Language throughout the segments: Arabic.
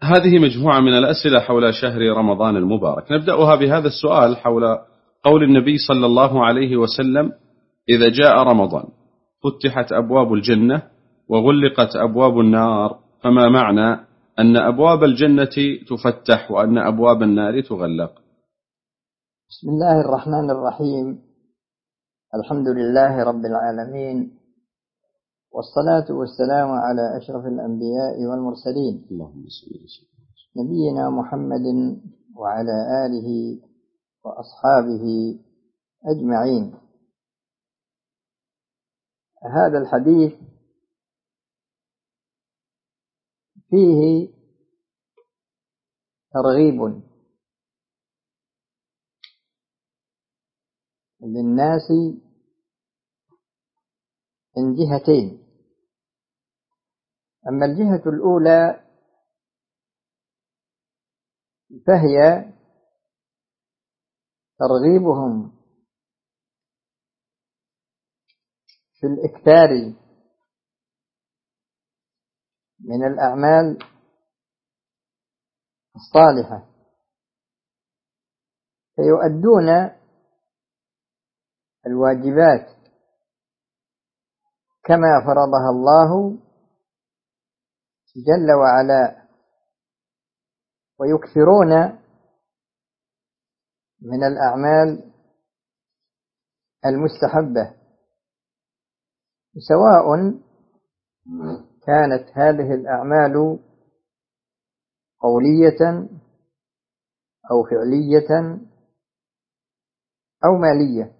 هذه مجموعة من الأسئلة حول شهر رمضان المبارك. نبدأها بهذا السؤال حول قول النبي صلى الله عليه وسلم: إذا جاء رمضان فتحت أبواب الجنة وغلقت أبواب النار، فما معنى أن أبواب الجنة تفتح وأن أبواب النار تغلق؟ بسم الله الرحمن الرحيم. الحمد لله رب العالمين، والصلاة والسلام على أشرف الأنبياء والمرسلين، نبينا محمد وعلى آله وأصحابه أجمعين. هذا الحديث فيه ترغيب للناس من جهتين. أما الجهة الأولى فهي ترغيبهم في الإكثار من الأعمال الصالحة فيؤدون الواجبات كما فرضها الله جل وعلا، ويكثرون من الأعمال المستحبة، سواء كانت هذه الأعمال قولية أو فعلية أو مالية.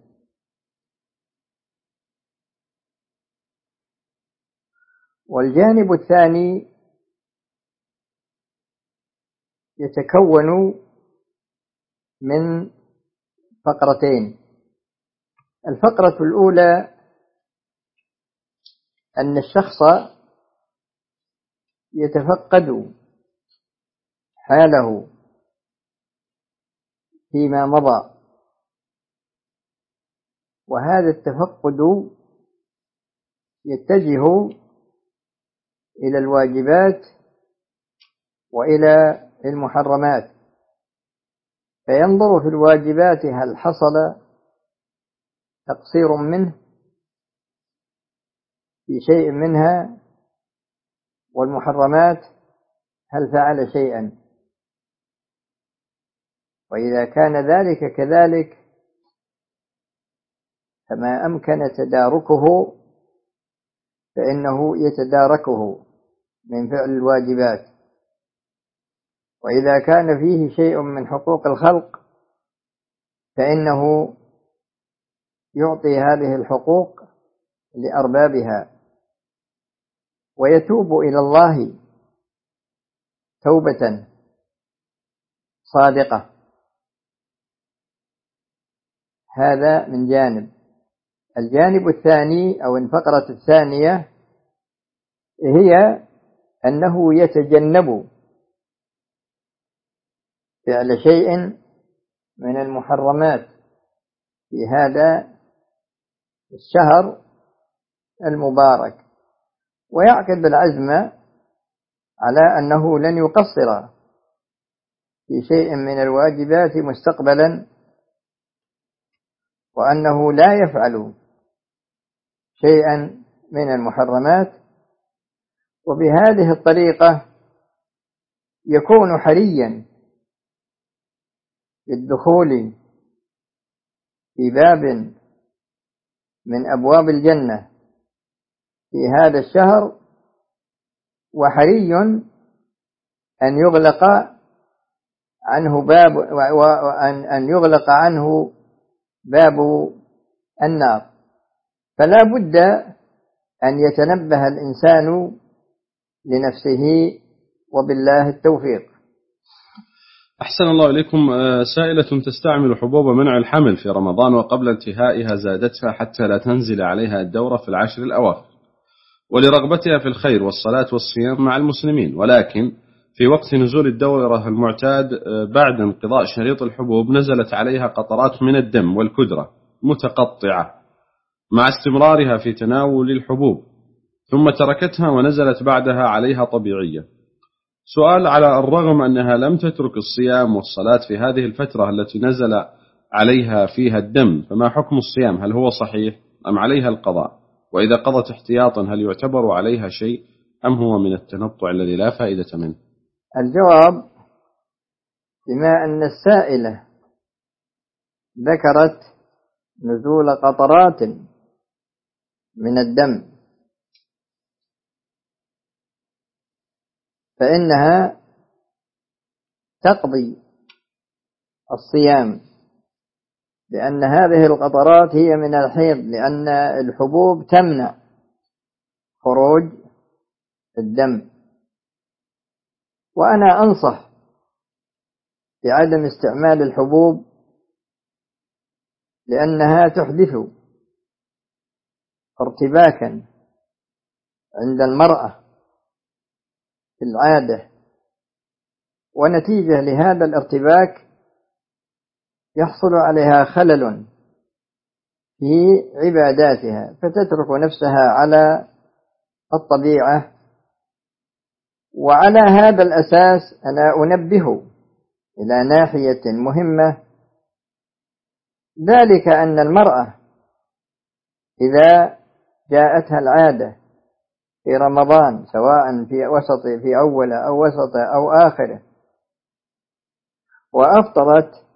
والجانب الثاني يتكون من فقرتين. الفقرة الأولى أن الشخص يتفقد حاله فيما مضى، وهذا التفقد يتجه إلى الواجبات وإلى المحرمات، فينظر في الواجبات هل حصل تقصير منه في شيء منها، والمحرمات هل فعل شيئا، وإذا كان ذلك كذلك فما أمكن تداركه فإنه يتداركه من فعل الواجبات. وإذا كان فيه شيء من حقوق الخلق فإنه يعطي هذه الحقوق لأربابها ويتوب إلى الله توبة صادقة. هذا من جانب. الجانب الثاني أو الفقرة الثانية هي أنه يتجنب فعل شيء من المحرمات في هذا الشهر المبارك، ويعقد العزم على أنه لن يقصر في شيء من الواجبات مستقبلا، وأنه لا يفعل شيئا من المحرمات. وبهذه الطريقة يكون حريا بالدخول في باب من أبواب الجنة في هذا الشهر، وحري أن يغلق عنه باب وأن يغلق عنه باب النار. فلا بد أن يتنبه الإنسان لنفسه، وبالله التوفيق. أحسن الله إليكم. سائلة تستعمل حبوب منع الحمل في رمضان، وقبل انتهائها زادتها حتى لا تنزل عليها الدورة في العشر الأواخر، ولرغبتها في الخير والصلاة والصيام مع المسلمين، ولكن في وقت نزول الدورة المعتاد بعد انقضاء شريط الحبوب نزلت عليها قطرات من الدم والكدرة متقطعة مع استمرارها في تناول الحبوب، ثم تركتها ونزلت بعدها عليها طبيعية. سؤال: على الرغم أنها لم تترك الصيام والصلاة في هذه الفترة التي نزل عليها فيها الدم، فما حكم الصيام؟ هل هو صحيح أم عليها القضاء؟ وإذا قضت احتياطا هل يعتبر عليها شيء أم هو من التنطع الذي لا فائدة منه؟ الجواب: بما أن السائلة ذكرت نزول قطرات من الدم فإنها تقضي الصيام، لأن هذه القطرات هي من الحيض، لأن الحبوب تمنع خروج الدم. وأنا أنصح بعدم استعمال الحبوب لأنها تحدث ارتباكا عند المرأة في العادة، ونتيجة لهذا الارتباك يحصل عليها خلل في عباداتها، فتترك نفسها على الطبيعة. وعلى هذا الأساس أنا أنبه إلى ناحية مهمة، ذلك أن المرأة إذا جاءتها العادة في رمضان، سواء في أول أو وسط أو آخره، وأفطرت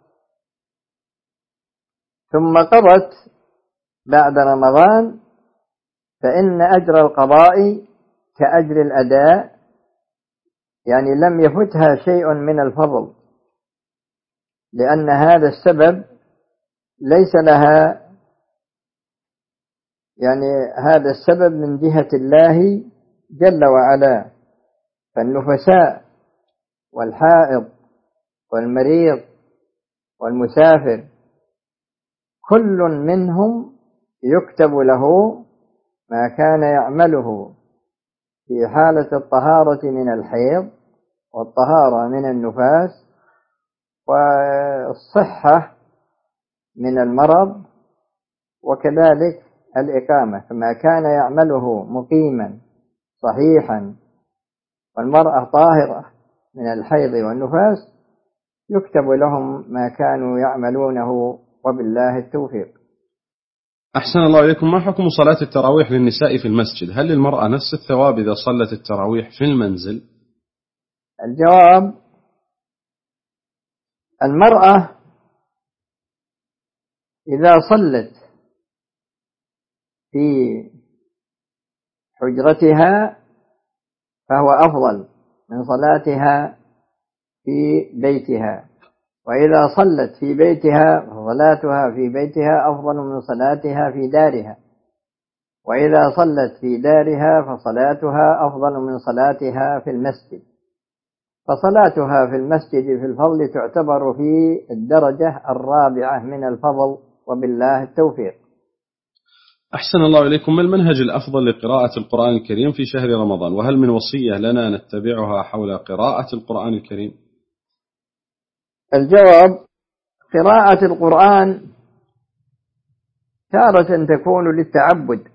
ثم قضت بعد رمضان، فإن أجر القضاء كأجر الأداء، يعني لم يفتها شيء من الفضل، لأن هذا السبب ليس لها، يعني هذا السبب من جهة الله جل وعلا. فالنفساء والحائض والمريض والمسافر كل منهم يكتب له ما كان يعمله في حالة الطهارة من الحيض والطهارة من النفاس والصحة من المرض، وكذلك الإقامة. فما كان يعمله مقيما صحيحا والمرأة طاهرة من الحيض والنفاس يكتب لهم ما كانوا يعملونه، وبالله التوفيق. أحسن الله إليكم. ما حكم صلاة التراويح للنساء في المسجد؟ هل للمرأة نفس الثواب إذا صلت التراويح في المنزل؟ الجواب: المرأة إذا صلت في حجرتها فهو أفضل من صلاتها في بيتها، وإذا صلت في بيتها فصلاتها في بيتها أفضل من صلاتها في دارها، وإذا صلت في دارها فصلاتها أفضل من صلاتها في المسجد. فصلاتها في المسجد في الفضل تعتبر في الدرجة الرابعة من الفضل، وبالله التوفيق. أحسن الله إليكم. ما المنهج الأفضل لقراءة القرآن الكريم في شهر رمضان؟ وهل من وصية لنا نتبعها حول قراءة القرآن الكريم؟ الجواب: قراءة القرآن تارة تكون للتعبد،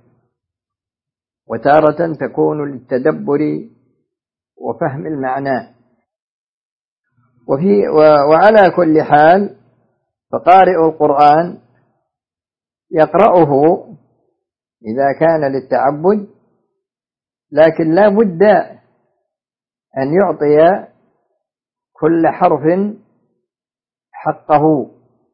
وتارة تكون للتدبر وفهم المعنى، وعلى كل حال فقارئ القرآن يقرأه إذا كان للتعبد، لكن لا بد أن يعطي كل حرف حقه.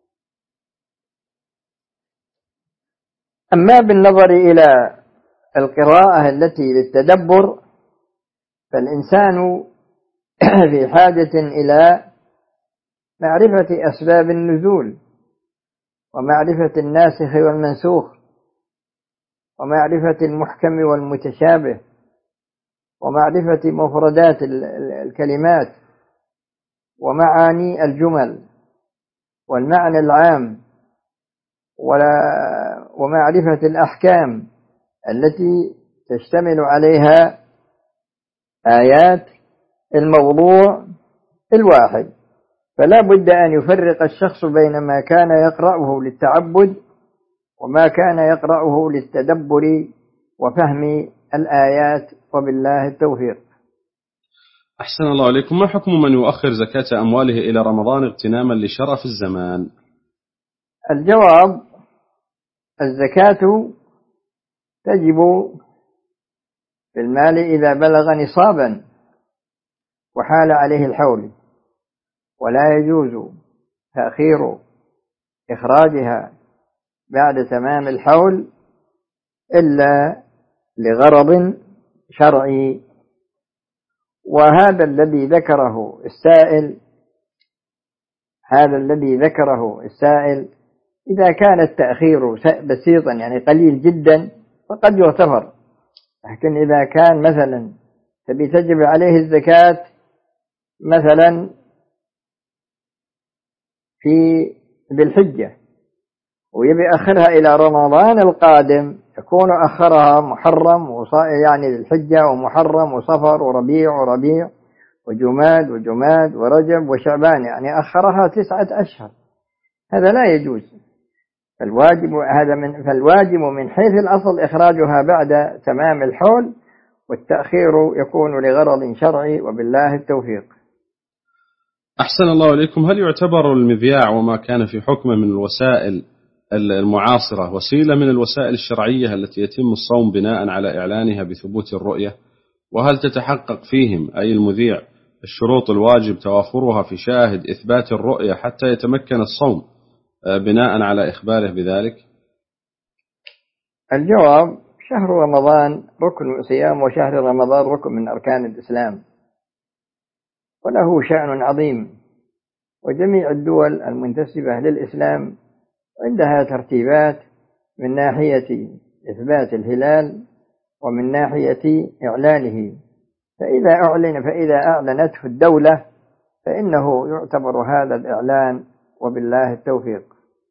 أما بالنظر إلى القراءة التي للتدبر فالإنسان في حاجة إلى معرفة أسباب النزول، ومعرفة الناسخ والمنسوخ، ومعرفة المحكم والمتشابه، ومعرفة مفردات الكلمات ومعاني الجمل والمعنى العام، ومعرفة الأحكام التي تشتمل عليها آيات الموضوع الواحد. فلا بد أن يفرق الشخص بين ما كان يقرأه للتعبد وما كان يقرأه للتدبر وفهم الآيات، وبالله التوفيق. أحسن الله إليكم. ما حكم من يؤخر زكاة أمواله إلى رمضان اغتناما لشرف الزمان؟ الجواب: الزكاة تجب في المال إذا بلغ نصابا وحال عليه الحول، ولا يجوز تأخير إخراجها بعد تمام الحول إلا لغرض شرعي. وهذا الذي ذكره السائل إذا كان التأخير بسيطا يعني قليل جدا فقد يغتفر، لكن إذا كان مثلا تبي تجب عليه الزكاة مثلا في بالحجة ويبي أخرها إلى رمضان القادم، يكون أخرها محرم يعني الحجة ومحرم وصفر وربيع وجماد ورجب وشعبان، يعني أخرها 9 أشهر، هذا لا يجوز. فالواجب من حيث الأصل إخراجها بعد تمام الحول، والتأخير يكون لغرض شرعي، وبالله التوفيق. أحسن الله إليكم. هل يعتبر المذياع وما كان في حكمه من الوسائل المعاصرة وسيلة من الوسائل الشرعية التي يتم الصوم بناء على إعلانها بثبوت الرؤية؟ وهل تتحقق فيهم أي المذيع الشروط الواجب توافرها في شاهد إثبات الرؤية حتى يتمكن الصوم بناء على إخباره بذلك؟ الجواب: شهر رمضان ركن صيام، وشهر رمضان ركن من أركان الإسلام، وله شأن عظيم، وجميع الدول المنتسبة للإسلام عندها ترتيبات من ناحية إثبات الهلال ومن ناحية إعلانه، فإذا أعلنته الدولة فإنه يعتبر هذا الإعلان، وبالله التوفيق.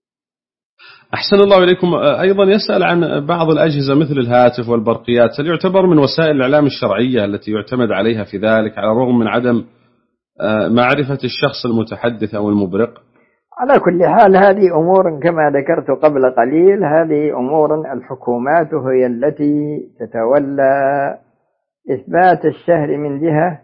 أحسن الله إليكم. أيضا يسأل عن بعض الأجهزة مثل الهاتف والبرقيات، هل يعتبر من وسائل الإعلام الشرعية التي يعتمد عليها في ذلك على الرغم من عدم معرفة الشخص المتحدث أو المبرق؟ على كل حال هذه أمور كما ذكرت قبل قليل، هذه أمور الحكومات هي التي تتولى إثبات الشهر من جهة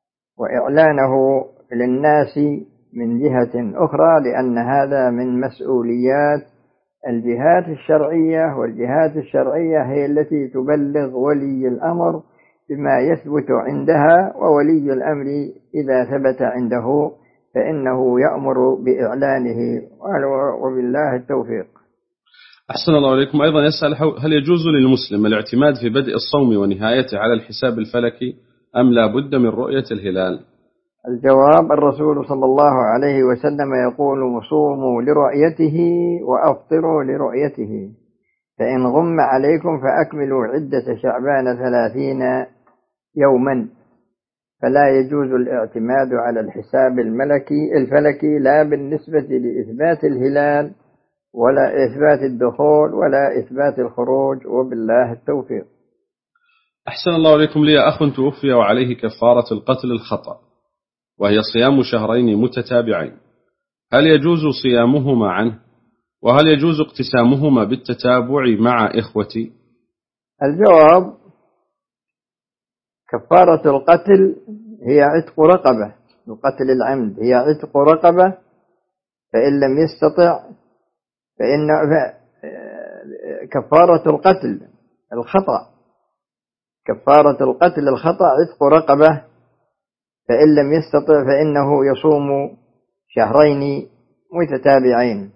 وإعلانه للناس من جهة أخرى، لأن هذا من مسؤوليات الجهات الشرعية، والجهات الشرعية هي التي تبلغ ولي الأمر بما يثبت عندها، وولي الأمر إذا ثبت عنده فإنه يأمر بإعلانه، وبالله التوفيق. أحسن الله إليكم. أيضا يسأل هل يجوز للمسلم الاعتماد في بدء الصوم ونهايته على الحساب الفلكي أم لا بد من رؤية الهلال؟ الجواب: الرسول صلى الله عليه وسلم يقول: صوموا لرؤيته وأفطروا لرؤيته، فإن غم عليكم فأكملوا عدة شعبان 30 يوما. فلا يجوز الاعتماد على الحساب الفلكي لا بالنسبة لإثبات الهلال ولا إثبات الدخول ولا إثبات الخروج، وبالله التوفيق. أحسن الله إليكم. لي أخ توفي وعليه كفارة القتل الخطأ، وهي صيام شهرين متتابعين، هل يجوز صيامهما عنه؟ وهل يجوز اقتسامهما بالتتابع مع إخوتي؟ الجواب: كفارة القتل هي عتق رقبة، القتل العمد هي عتق رقبة، فإن لم يستطع فإن كفارة القتل الخطأ عتق رقبة، فإن لم يستطع فإنه يصوم شهرين متتابعين.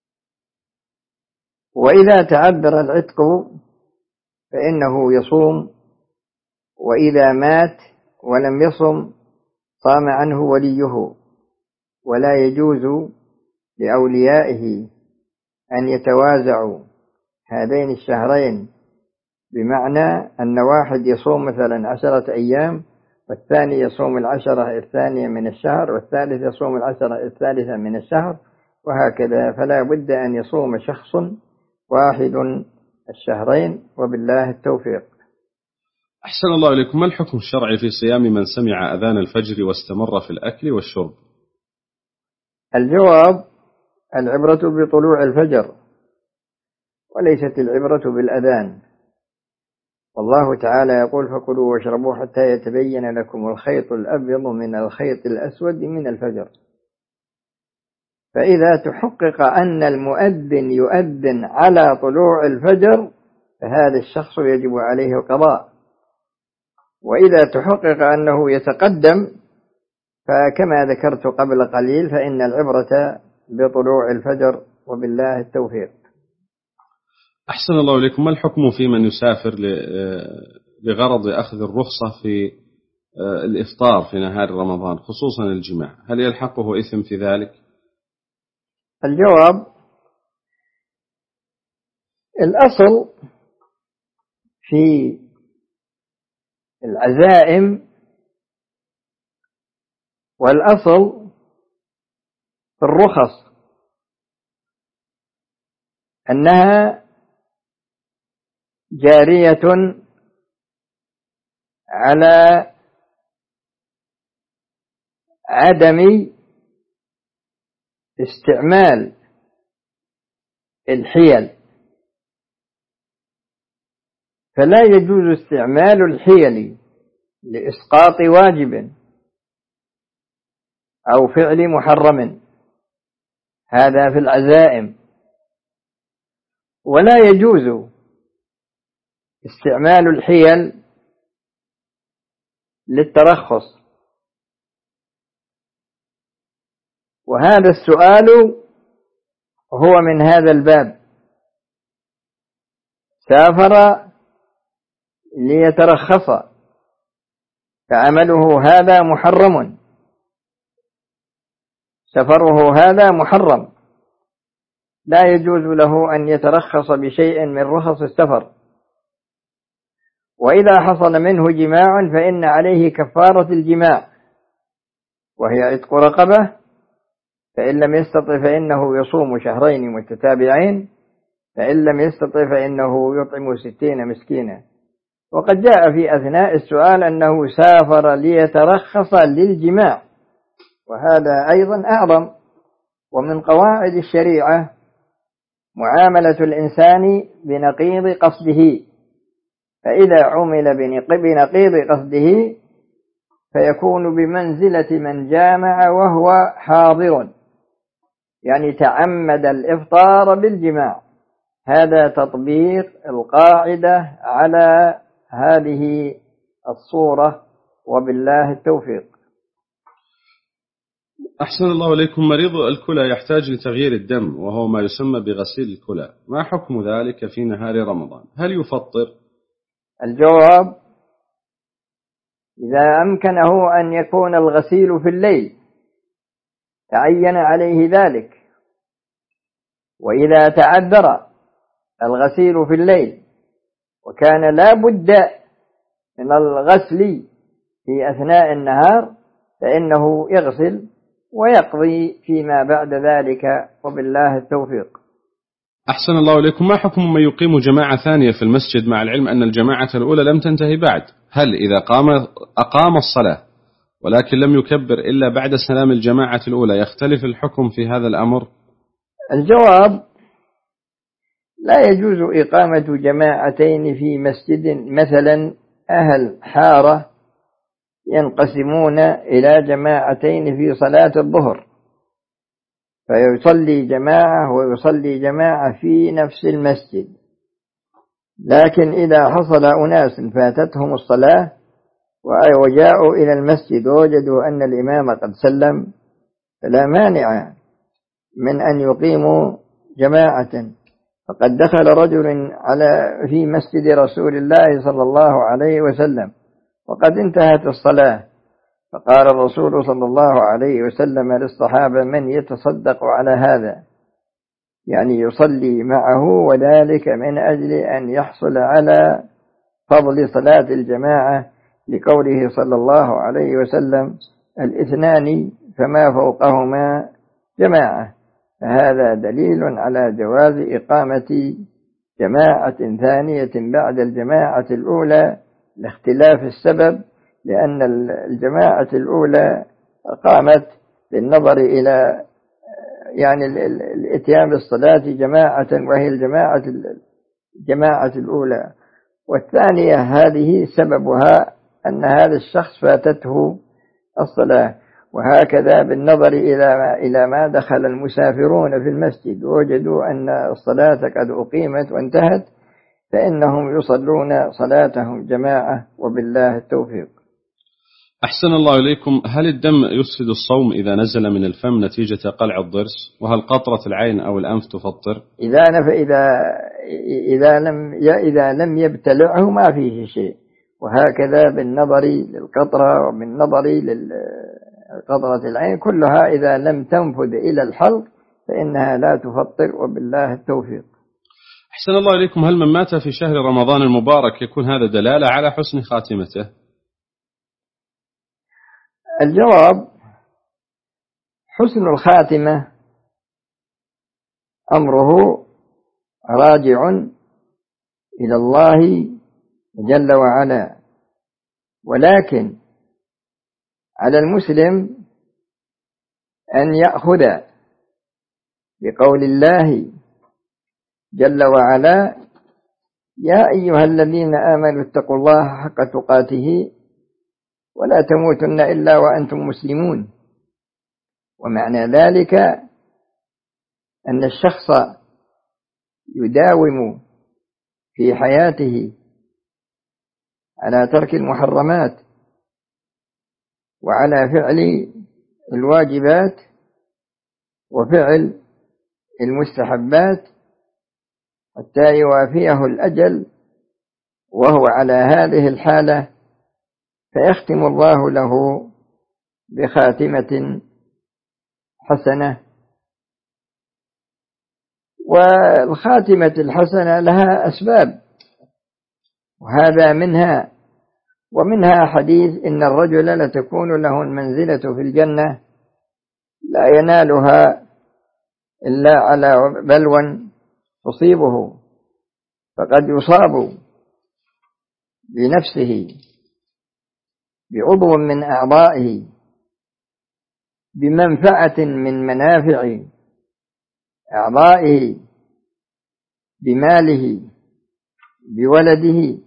وإذا تعذر العتق فإنه يصوم، وإذا مات ولم يصم صام عنه وليه. ولا يجوز لأوليائه أن يتوازعوا هذين الشهرين، بمعنى أن واحد يصوم مثلا 10 أيام، والثاني يصوم 10 الثانية من الشهر، والثالث يصوم 10 الثالثة من الشهر، وهكذا. فلا بد أن يصوم شخص واحد الشهرين، وبالله التوفيق. أحسن الله إليكم. ما الحكم الشرعي في صيام من سمع أذان الفجر واستمر في الأكل والشرب؟ الجواب: العبرة بطلوع الفجر وليست العبرة بالأذان، والله تعالى يقول فكلوا واشربوا حتى يتبين لكم الخيط الأبيض من الخيط الأسود من الفجر. فإذا تحقق أن المؤذن يؤذن على طلوع الفجر فهذا الشخص يجب عليه القضاء، وإذا تحقق أنه يتقدم فكما ذكرت قبل قليل فإن العبرة بطلوع الفجر، وبالله التوفيق. أحسن الله إليكم. ما الحكم في من يسافر لغرض أخذ الرخصة في الإفطار في نهار رمضان خصوصا الجماع، هل يلحقه إثم في ذلك؟ الجواب: الأصل في العزائم والأصل في الرخص أنها جارية على عدم استعمال الحيل، فلا يجوز استعمال الحيل لإسقاط واجب أو فعل محرم، هذا في العزائم. ولا يجوز استعمال الحيل للترخص. وهذا السؤال هو من هذا الباب: سافر ليترخص فعمله هذا محرم، سفره هذا محرم، لا يجوز له أن يترخص بشيء من رخص السفر. وإذا حصل منه جماع فإن عليه كفارة الجماع، وهي عتق رقبة، فإن لم يستطع فإنه يصوم شهرين متتابعين، فإن لم يستطع فإنه يطعم 60 مسكينا. وقد جاء في أثناء السؤال أنه سافر ليترخص للجماع، وهذا أيضا أعظم. ومن قواعد الشريعة معاملة الإنسان بنقيض قصده، فإذا عمل بنقيض قصده فيكون بمنزلة من جامع وهو حاضر، يعني تعمد الإفطار بالجماع. هذا تطبيق القاعدة على هذه الصورة، وبالله التوفيق. أحسن الله إليكم. مريض الكلى يحتاج لتغيير الدم وهو ما يسمى بغسيل الكلى، ما حكم ذلك في نهار رمضان؟ هل يفطر؟ الجواب: إذا أمكنه أن يكون الغسيل في الليل تعين عليه ذلك، وإذا تعذر الغسيل في الليل وكان لا بد من الغسل في أثناء النهار فإنه يغسل ويقضي فيما بعد ذلك، وبالله التوفيق. أحسن الله إليكم. ما حكم من يقيم جماعة ثانية في المسجد مع العلم أن الجماعة الأولى لم تنتهي بعد؟ هل إذا أقام الصلاة ولكن لم يكبر إلا بعد سلام الجماعة الأولى يختلف الحكم في هذا الأمر؟ الجواب: لا يجوز إقامة جماعتين في مسجد. مثلا أهل حارة ينقسمون إلى جماعتين في صلاة الظهر، فيصلي جماعة ويصلي جماعة في نفس المسجد، لكن إذا حصل أناس فاتتهم الصلاة وجاءوا إلى المسجد ووجدوا أن الإمام قد سلم فلا مانع من أن يقيموا جماعة. فقد دخل رجل في مسجد رسول الله صلى الله عليه وسلم وقد انتهت الصلاة، فقال الرسول صلى الله عليه وسلم للصحابة: من يتصدق على هذا؟ يعني يصلي معه، وذلك من أجل أن يحصل على فضل صلاة الجماعة، لقوله صلى الله عليه وسلم: الاثنان فما فوقهما جماعة. فهذا دليل على جواز إقامة جماعة ثانية بعد الجماعة الأولى لاختلاف السبب، لأن الجماعة الأولى قامت بالنظر إلى يعني الاتيان بالصلاة جماعة، وهي الجماعة الأولى. والثانية هذه سببها أن هذا الشخص فاتته الصلاة. وهكذا بالنظر إلى ما دخل المسافرون في المسجد ووجدوا أن الصلاة قد أقيمت وانتهت، فإنهم يصلون صلاتهم جماعة، وبالله التوفيق. أحسن الله إليكم. هل الدم يفسد الصوم إذا نزل من الفم نتيجة قلع الضرس؟ وهل قطرة العين أو الأنف تفطر؟ إذا لم يبتلعه ما فيه شيء. وهكذا بالنظر للقطرة وبالنظر لقطرة العين كلها إذا لم تنفذ إلى الحلق فإنها لا تفطر، وبالله التوفيق. أحسن الله إليكم. هل من مات في شهر رمضان المبارك يكون هذا دلالة على حسن خاتمته؟ الجواب: حسن الخاتمة أمره راجع إلى الله جل وعلا، ولكن على المسلم أن يأخذ بقول الله جل وعلا: يا أيها الذين آمنوا اتقوا الله حق تقاته ولا تموتن إلا وأنتم مسلمون. ومعنى ذلك أن الشخص يداوم في حياته على ترك المحرمات وعلى فعل الواجبات وفعل المستحبات حتى يوافيه الأجل وهو على هذه الحالة، فيختم الله له بخاتمة حسنة. والخاتمة الحسنة لها أسباب، وهذا منها. ومنها حديث: إن الرجل لتكون له المنزلة في الجنة لا ينالها إلا على بلوى تصيبه، فقد يصاب بنفسه بعضو من أعضائه بمنفعة من منافع أعضائه، بماله، بولده.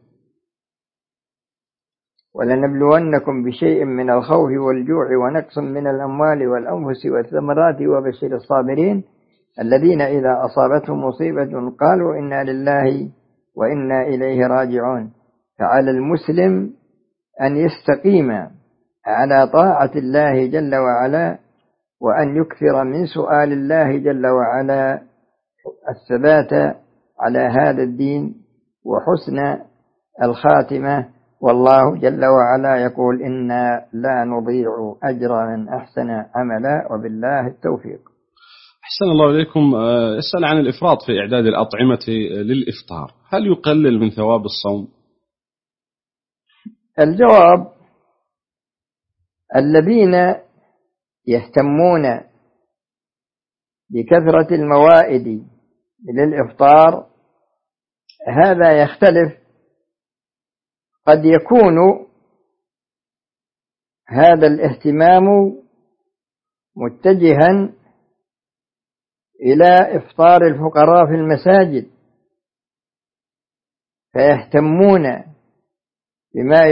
ولنبلونكم بشيء من الخوف والجوع ونقص من الأموال والأنفس والثمرات وبشر الصابرين الذين إذا أصابتهم مصيبة قالوا إنا لله وإنا إليه راجعون. فعلى المسلم أن يستقيم على طاعة الله جل وعلا، وأن يكثر من سؤال الله جل وعلا الثبات على هذا الدين وحسن الخاتمة. والله جل وعلا يقول: إنا لا نضيع أجر من أحسن عملا، وبالله التوفيق. أحسن الله إليكم. يسأل عن الإفراط في إعداد الأطعمة للإفطار، هل يقلل من ثواب الصوم؟ الجواب: الذين يهتمون بكثرة الموائد للإفطار هذا يختلف. قد يكون هذا الاهتمام متجها إلى إفطار الفقراء في المساجد، فيهتمون بما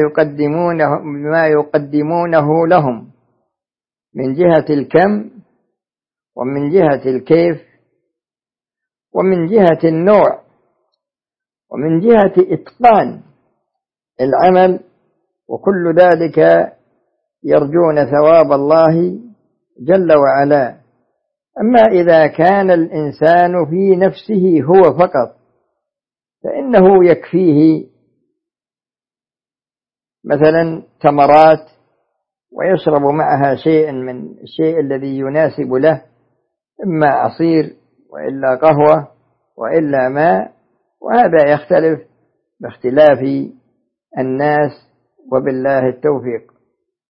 يقدمونه لهم من جهة الكم ومن جهة الكيف ومن جهة النوع ومن جهة إتقان العمل، وكل ذلك يرجون ثواب الله جل وعلا. أما إذا كان الإنسان في نفسه هو فقط فإنه يكفيه مثلا تمرات ويشرب معها شيء من الشيء الذي يناسب له، إما عصير وإلا قهوة وإلا ماء، وهذا يختلف باختلاف الناس، وبالله التوفيق.